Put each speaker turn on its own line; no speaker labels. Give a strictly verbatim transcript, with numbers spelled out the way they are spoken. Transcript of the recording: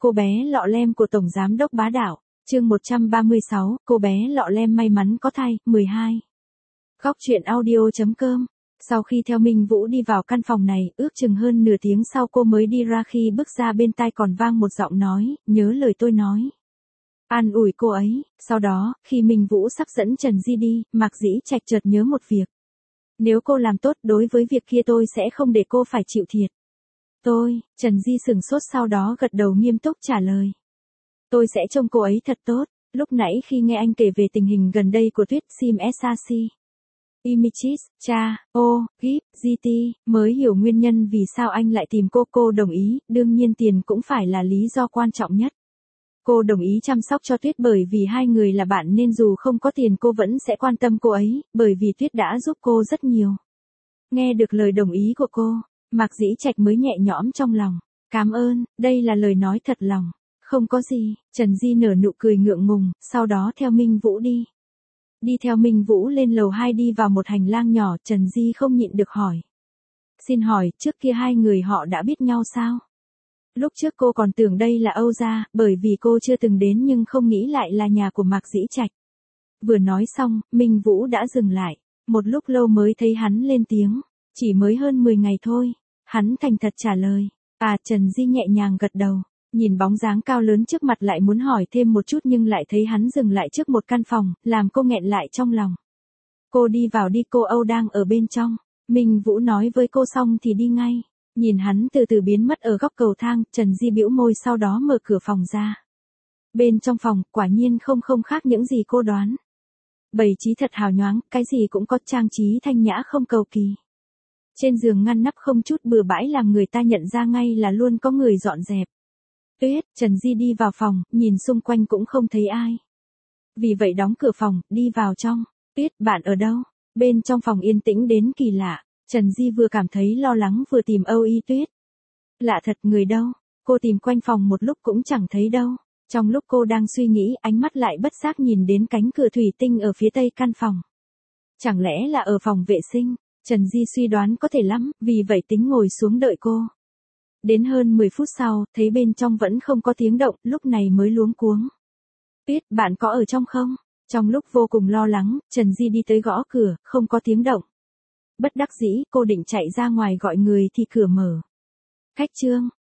Cô bé lọ lem của Tổng Giám đốc bá đạo, chương một trăm ba mươi sáu, cô bé lọ lem may mắn có thai, mười hai. Góc truyện audio.com. Sau khi theo Minh Vũ đi vào căn phòng này, ước chừng hơn nửa tiếng sau cô mới đi ra, khi bước ra bên tai còn vang một giọng nói, nhớ lời tôi nói. An ủi cô ấy. Sau đó, khi Minh Vũ sắp dẫn Trần Di đi, Mạc Dĩ Trạch chợt nhớ một việc. Nếu cô làm tốt đối với việc kia tôi sẽ không để cô phải chịu thiệt. Tôi, Trần Di sửng sốt sau đó gật đầu nghiêm túc trả lời. Tôi sẽ trông cô ấy thật tốt. Lúc nãy khi nghe anh kể về tình hình gần đây của Tuyết Sim Sashi, Images, cha, ô, gip, giê tê, mới hiểu nguyên nhân vì sao anh lại tìm cô. Cô đồng ý, đương nhiên tiền cũng phải là lý do quan trọng nhất. Cô đồng ý chăm sóc cho Tuyết bởi vì hai người là bạn nên dù không có tiền cô vẫn sẽ quan tâm cô ấy, bởi vì Tuyết đã giúp cô rất nhiều. Nghe được lời đồng ý của cô, Mạc Dĩ Trạch mới nhẹ nhõm trong lòng. Cảm ơn, đây là lời nói thật lòng. Không có gì, Trần Di nở nụ cười ngượng ngùng, sau đó theo Minh Vũ đi. Đi theo Minh Vũ lên lầu hai, đi vào một hành lang nhỏ, Trần Di không nhịn được hỏi. Xin hỏi, trước kia hai người họ đã biết nhau sao? Lúc trước cô còn tưởng đây là Âu gia, bởi vì cô chưa từng đến nhưng không nghĩ lại là nhà của Mạc Dĩ Trạch. Vừa nói xong, Minh Vũ đã dừng lại. Một lúc lâu mới thấy hắn lên tiếng. Chỉ mới hơn mười ngày thôi. Hắn thành thật trả lời. À, Trần Di nhẹ nhàng gật đầu. Nhìn bóng dáng cao lớn trước mặt lại muốn hỏi thêm một chút nhưng lại thấy hắn dừng lại trước một căn phòng, làm cô nghẹn lại trong lòng. Cô đi vào đi, cô Âu đang ở bên trong. Minh Vũ nói với cô xong thì đi ngay. Nhìn hắn từ từ biến mất ở góc cầu thang, Trần Di bĩu môi sau đó mở cửa phòng ra. Bên trong phòng, quả nhiên không không khác những gì cô đoán. Bày trí thật hào nhoáng, cái gì cũng có, trang trí thanh nhã không cầu kỳ. Trên giường ngăn nắp không chút bừa bãi làm người ta nhận ra ngay là luôn có người dọn dẹp. Tuyết, Trần Di đi vào phòng, nhìn xung quanh cũng không thấy ai. Vì vậy đóng cửa phòng, đi vào trong. Tuyết, bạn ở đâu? Bên trong phòng yên tĩnh đến kỳ lạ. Trần Di vừa cảm thấy lo lắng vừa tìm Âu Y Tuyết. Lạ thật, người đâu? Cô tìm quanh phòng một lúc cũng chẳng thấy đâu. Trong lúc cô đang suy nghĩ, ánh mắt lại bất giác nhìn đến cánh cửa thủy tinh ở phía tây căn phòng. Chẳng lẽ là ở phòng vệ sinh? Trần Di suy đoán có thể lắm, vì vậy tính ngồi xuống đợi cô. Đến hơn mười phút sau, thấy bên trong vẫn không có tiếng động, lúc này mới luống cuống. Tuyết, bạn có ở trong không? Trong lúc vô cùng lo lắng, Trần Di đi tới gõ cửa, không có tiếng động. Bất đắc dĩ, cô định chạy ra ngoài gọi người thì cửa mở. Khách Trương,